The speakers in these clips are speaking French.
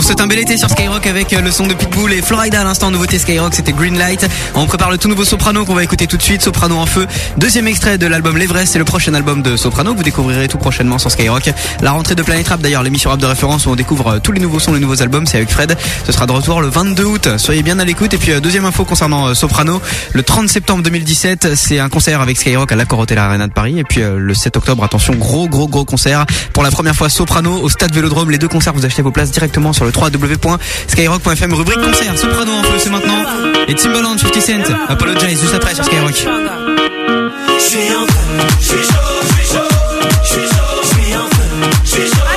souhaite un bel été sur Skyrock avec le son de Pitbull et Florida à l'instant. Nouveauté Skyrock, c'était Greenlight. On prépare le tout nouveau Soprano qu'on va écouter tout de suite. Soprano en feu. Deuxième extrait de l'album L'Everest. C'est le prochain album de Soprano que vous découvrirez tout prochainement sur Skyrock. La rentrée de Planet Rap d'ailleurs, l'émission rap de référence où on découvre tous les nouveaux sons, les nouveaux albums. C'est avec Fred. Ce sera de retour le 22 août. Soyez bien à l'écoute. Et puis deuxième info concernant Soprano. Le 30 septembre 2017, c'est un concert avec Skyrock à l'Accor Hotel Arena de Paris. Et puis le 7 octobre, attention, gros concert. Pour la première fois Soprano au Stade Vélodrome. Les deux concerts, vous achetez vos places directement sur le www.skyrock.fm. Rubrique concert, Soprano en feu, c'est maintenant. Et Timbaland, 50 Cent, Apologize juste après sur Skyrock. Je suis en feu, je suis chaud, je suis chaud, je suis chaud, je suis en feu, je suis chaud,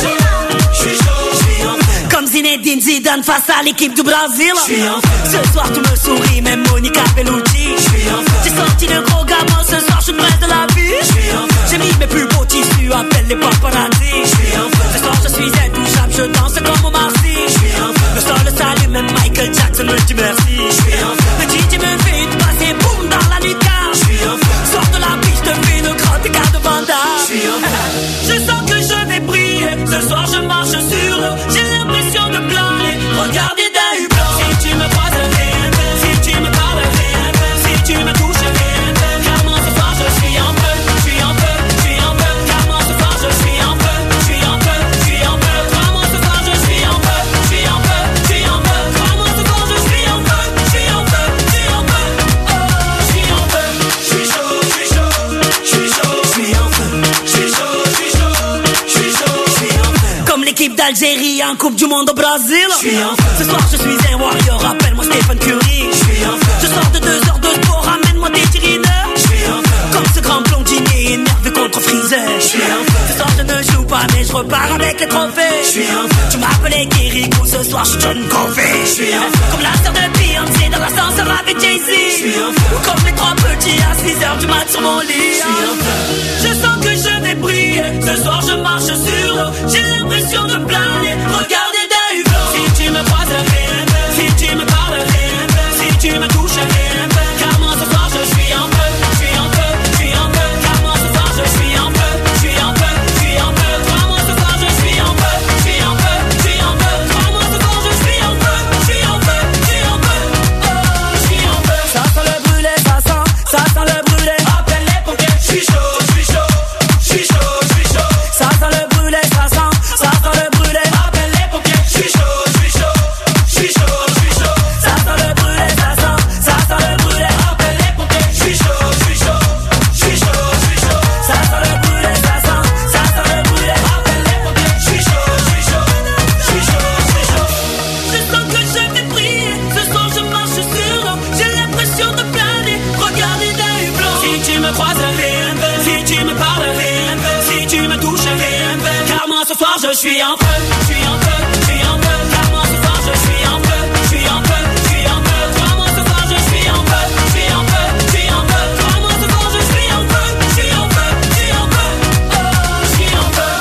je suis chaud, je suis en feu. Comme Zinedine Zidane face à l'équipe du Brésil. Je suis en feu. Ce soir tu me souris, même Monica Bellucci. Je suis en feu. J'ai sorti le gros gamin, ce soir je suis près de la vie. Je suis en feu. J'ai mis mes plus beaux tissus, appelle les paparazzi. Je suis en feu. Ce soir je suis intouchable, je danse comme au Marcy. Je suis en feu. Le sol s'allume, même Michael Jackson me dit merci. Je suis en feu. Le DJ me fait passer, boum, dans la nuca. Je suis en feu. Sors de la piste, te fais le grand écart de Vanda. Je suis en feu. Je sens que je vais briller. Ce soir je marche sur l'eau. J'ai l'impression de planer. Regardez d'un hublot. Si tu me croises, si tu me parles, si tu me touches, car moi ce soir je suis en feu. Je suis en feu, je suis en feu. Car moi ce soir je suis en feu. Je suis en feu, je suis en feu. Car moi ce soir je suis en feu. Je suis en feu, je suis en feu. Car moi ce soir je suis en feu. Je suis en feu, je suis en feu. Oh, je suis en feu. Je suis chaud, je suis chaud, je suis chaud, je suis en feu. Je suis chaud, je suis chaud, je suis chaud, je suis en feu. Comme l'équipe d'Algérie en Coupe du Monde au Brésil. Je suis en feu. Ce soir je suis un warrior, appelle-moi Stephen Curry. Je suis en feu. Je sors de 2 heures de sport, ramène-moi des tirineurs. Je suis en feu. Comme ce grand blondinier énervé contre Freezer. Je suis en feu. Ce soir je ne joue pas mais je repars avec les trophées. Je suis en feu. Tu m'appelais Kirikou, ce soir je suis John Covey. Je suis en feu. Comme la sœur de Beyoncé dans l'ascenseur avec Jay-Z. Je suis en feu. Ou comme les 3 petits à 6h du mat sur mon lit. Je suis en feu. Je sens que je vais briller. Ce soir je marche sur l'eau. J'ai l'impression de planer. Regardez d'un hublot. Si tu me croises, si tu me parles, si tu me touches, car moi ce soir je suis en feu. Je suis en feu, je suis en feu. Car moi ce soir je suis en feu. Je suis en feu, je suis en feu. Car moi ce soir je suis en feu. Je suis en feu, je suis en feu. Car moi ce soir je suis en feu. Je suis en feu, je suis en feu. Oh, je suis en feu. Ça sent le brûlé, ça sent le brûlé. Appelle les pompiers. Je suis chaud, je suis chaud, je suis chaud, je suis chaud. Ça sent le brûlé, ça sent le brûlé. Appelle les pompiers. Je suis chaud, je suis chaud, je suis chaud, je suis chaud. Ça sent le brûlé, ça sent le brûlé. Appelle les pompiers. Je suis chaud, je suis chaud, je suis chaud, je suis chaud. Ça sent le brûlé, ça sent le brûlé. Appelle les pompiers. Je suis chaud, je suis chaud, je suis chaud, je suis chaud. Je sens que je vais briller. Ce soir je marche sur l'eau. J'ai l'impression de planer. Regardez d'un hublot. Si tu me croises, si tu me parles, si tu me touches, car moi ce soir je suis en feu, je suis en feu, je suis en feu. Car moi ce soir je suis en feu, je suis en feu, je suis en feu. Car moi ce soir je suis en feu, je suis en feu, je suis en feu. Car moi ce soir je suis en feu, je suis en feu, je suis en feu. Oh, je suis en feu.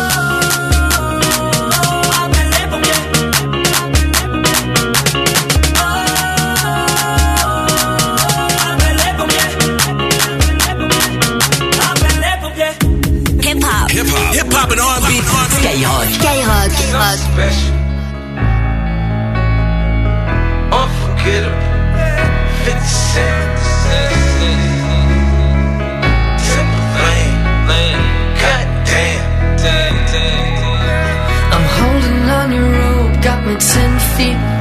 Appelle les pompiers. Appelle les pompiers. Appelle les pompiers. Hip hop and R&B. Skyrock. Special. Unforgettable. 50 Cent. Simple Lane. Goddamn. I'm holding on your rope, got me 10 feet